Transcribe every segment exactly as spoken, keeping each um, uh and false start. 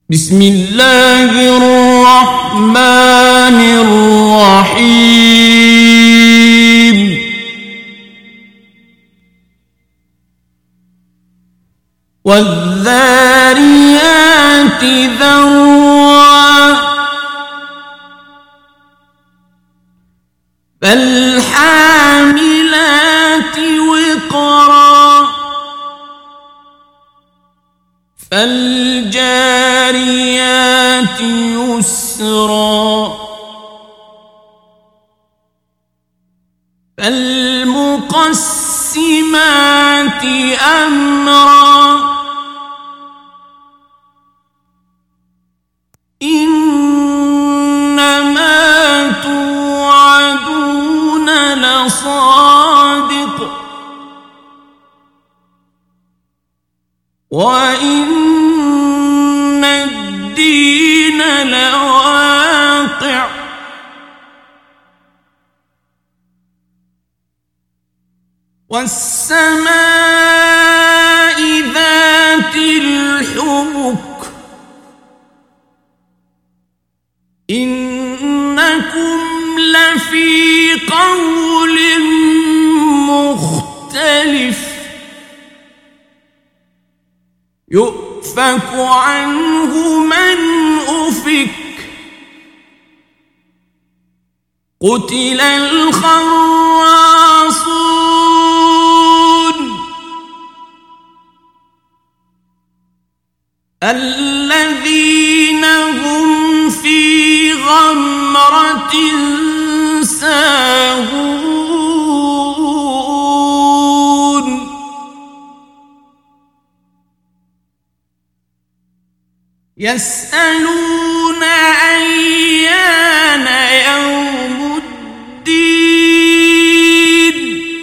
بسم الله الرحمن الرحيم والذاريات ذروا فالحاملات وقرا فالجاريات يسرا فالمقسمات أمرا إنما توعدون لصادق وإن الدين لواقع والسماء ذات الحبك إنكم لفي قول مختلف يؤفك عنه من أفك قتل الخراصون الذين هم في غمرة ساهون يسألون أيان يوم الدين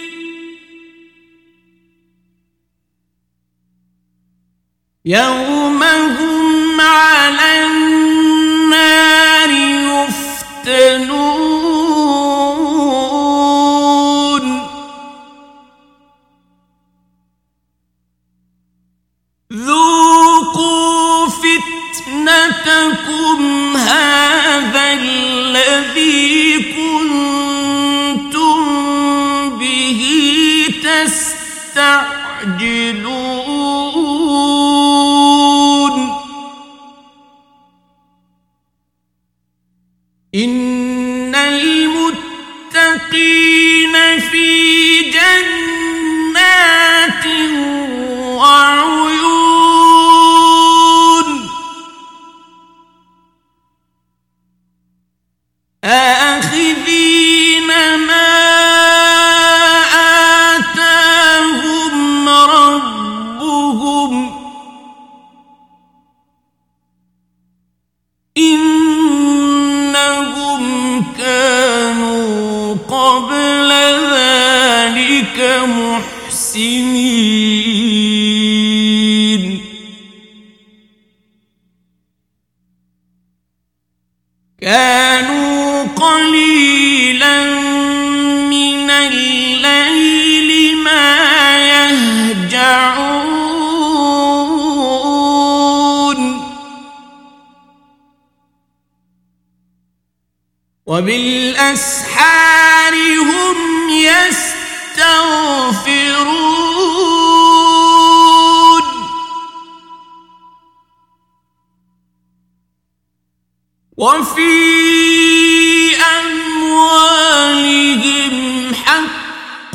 يوم هم على النار يفتنون ذوقوا فتنتكم هذا الذي كنتم به تستعجلون إن المتقين في جنات وعيون آخذين ما آتاهم ربهم إنهم كانوا قبل ذلك محسنين كانوا قليلا من الليل ما يهجعون وبالأسحار هم يستغفرون وفي أموالهم حق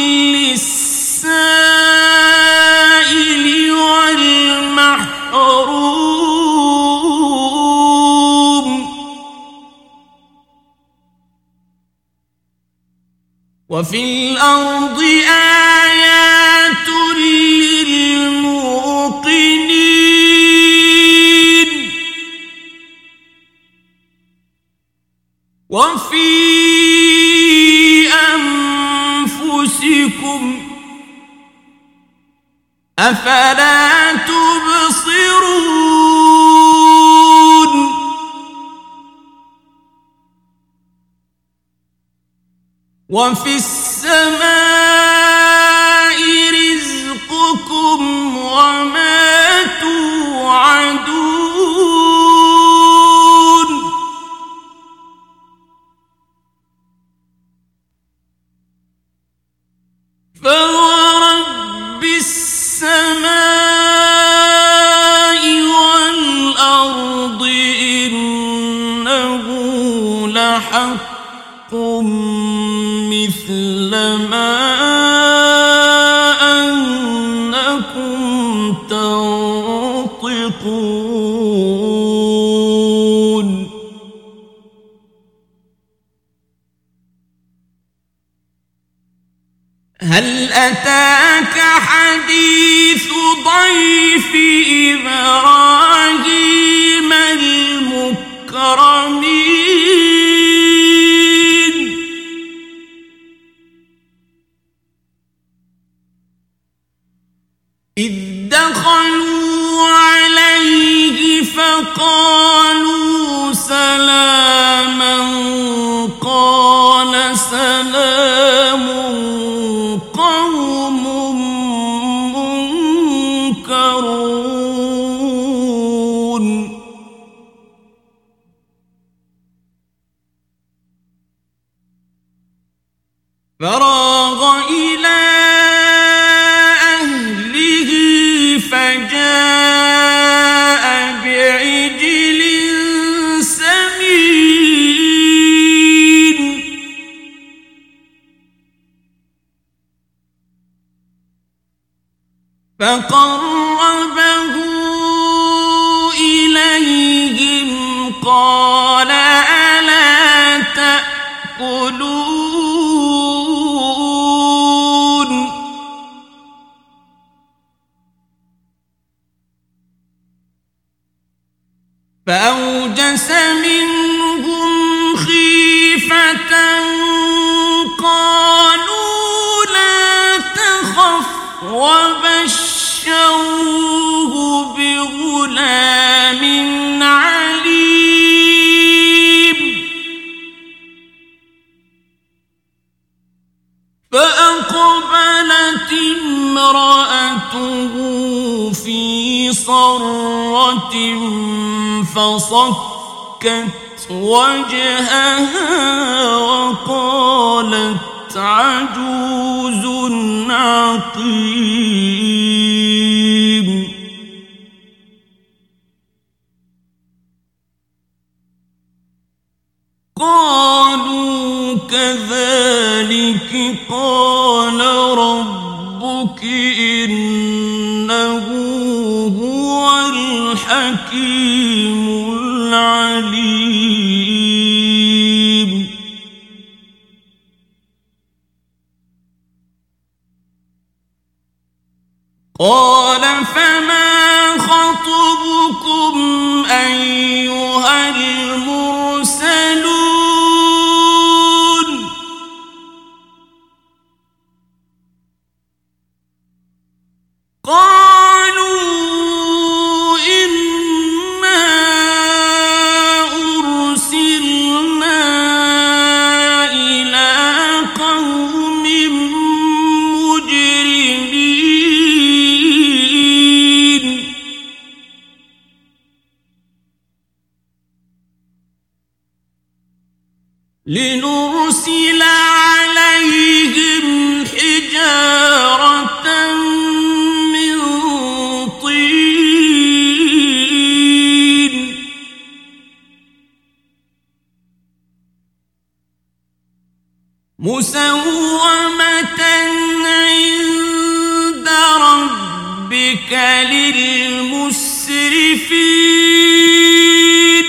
للسائل والمحروم وفي الأرض آيات للموقنين وفي أنفسكم أفلا تبصرون وفي السماء رزقكم وما توعدون مثل ما أنكم تنطقون هل أتاك حديث ضيف إبراهيم المكرمين إذ دخلوا عليه فقالوا سلاما قال سلام قوم منكرون فراغ إلى أهله فجاء بعجل سمين فقربه إليهم قال ألا تأكلون فأوجس منهم خيفة قالوا لا تخف وبشروه بغلام عليم فأقبلت امرأته في صرة فصكت وجهها وقالت عجوز عقيم قالوا كذلك قال ربك إنه هو الحكيم العليم قال فما خطبكم أيها المرسلون قالوا إنا أرسلنا إلى قوم مجرمين لنرسل عليهم حجارة من طين مسومة عند ربك للمسرفين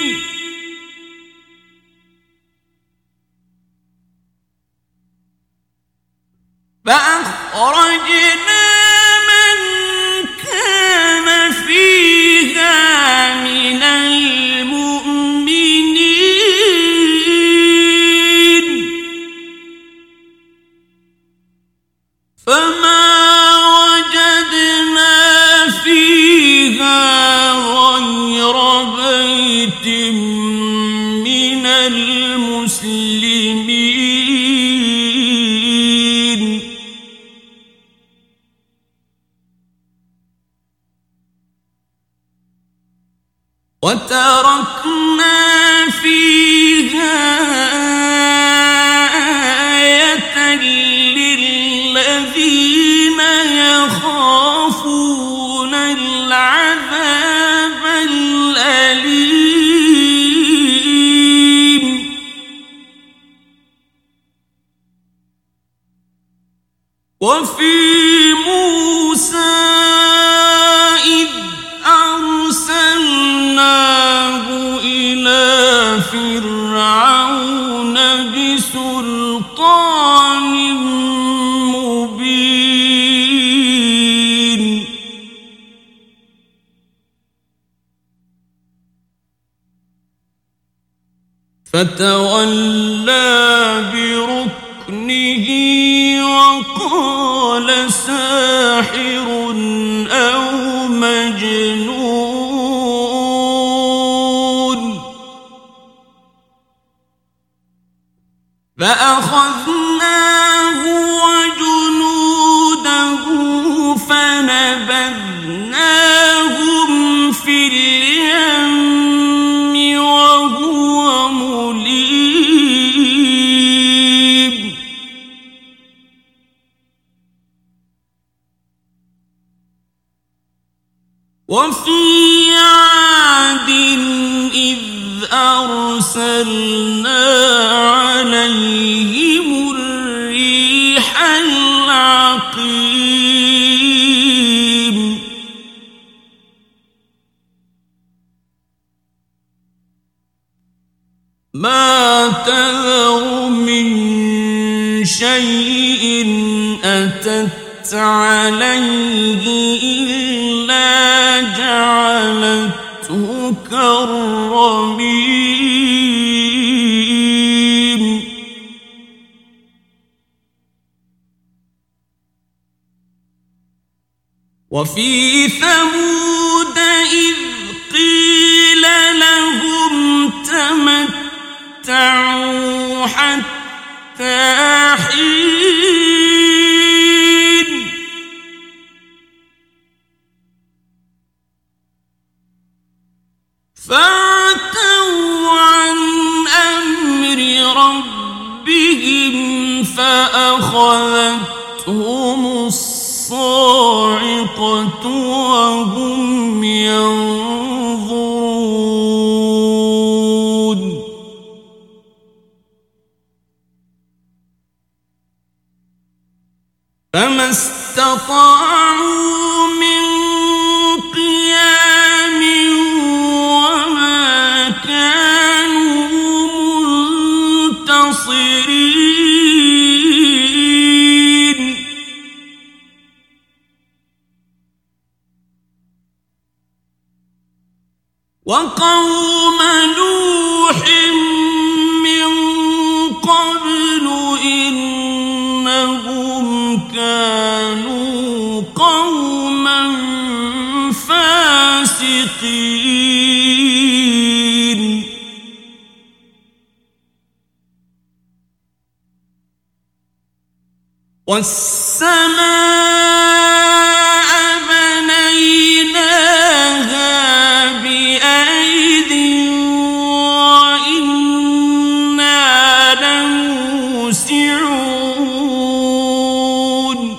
فأخرجنا من كان فيها من المؤمنين فما وجدنا فيها غير بيت من المسلمين وتركنا فيها آية للذين يخافون العذاب الأليم وفي موسى إذ أرسلناه إلى فرعون بسلطان مبين فتولى بركنه وقال ساحر أو مجنون فأخذناه وجنوده فنبذناهم في اليم وهو مليم وفي عاد إذ أرسلنا عليهم الريح العقيم ما تذر من شيء أتت عليه إلا جعلته كالرميم وفي ثمود إذ قيل لهم تمتعوا حتى حين فعتوا عن أمر ربهم فأخذتهم الصاعقة وهم ينظرون فما استطاعوا من قيام وما كانوا منتصرين وقوم نوح من قبل إنهم كانوا قوما فاسقين والسماء بنيناها بأيد وإنا لموسعون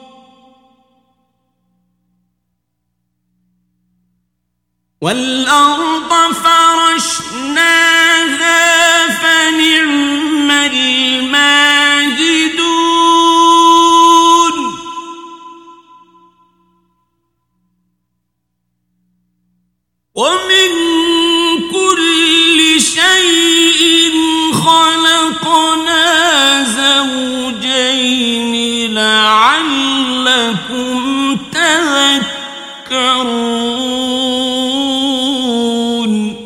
والأرض فرشناها فنعم الماهدون ومن كل شيء خلقنا زوجين لعلكم تذكرون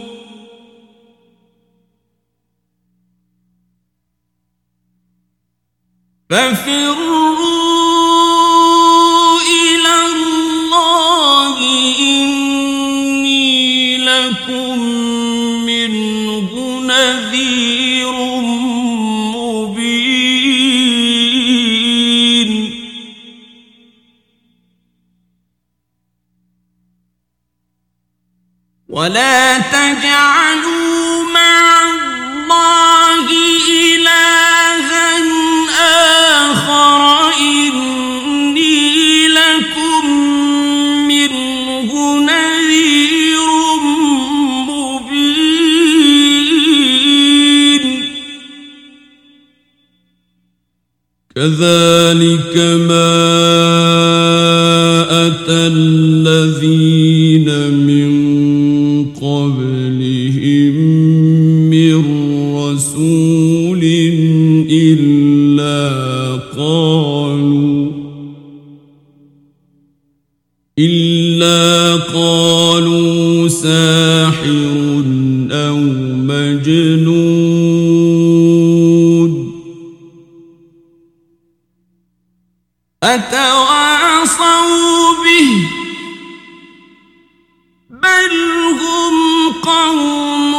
ففروا إلى الله إني لكم منه نذير مبين ولا تجعلوا مع الله إلها آخر إني لكم منه نذير مبين كذلك ما أتى الذين من قبلهم من رسول إلا قالوا إلا قالوا ساحر أو مجنون أتواصوا به بل هم قوم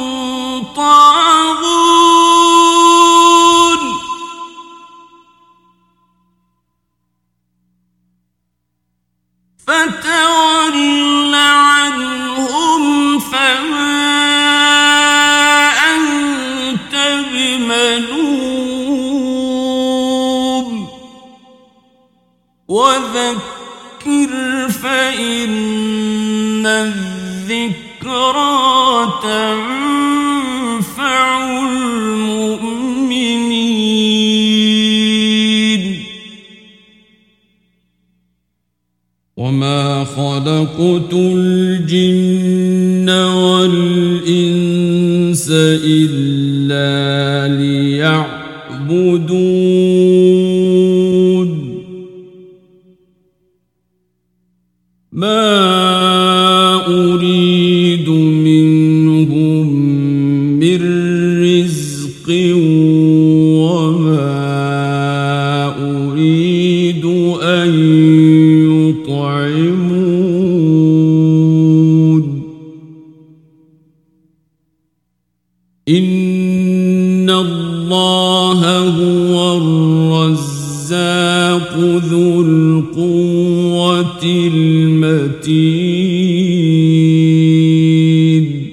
طاغون فتول عنهم فما أنت بملوم وذكر فإن الذكرى تنفع المؤمنين وما خلقت الجن والإنس إلا ليعبدون ما أريد منهم من رزق وما أريد أن يطعمون إن الله هو الرزاق ذو القوة المتين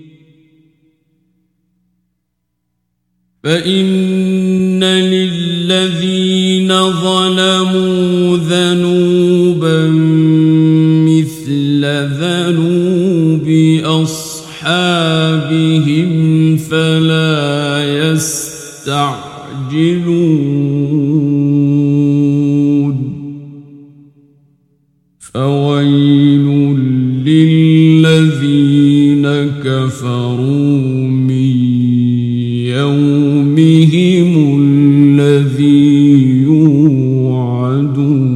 فإن للذين ظلموا ذنوبا مثل ذنوب أصحابهم فلا يستعجلون فويل للذين كفروا من يومهم الذي يوعدون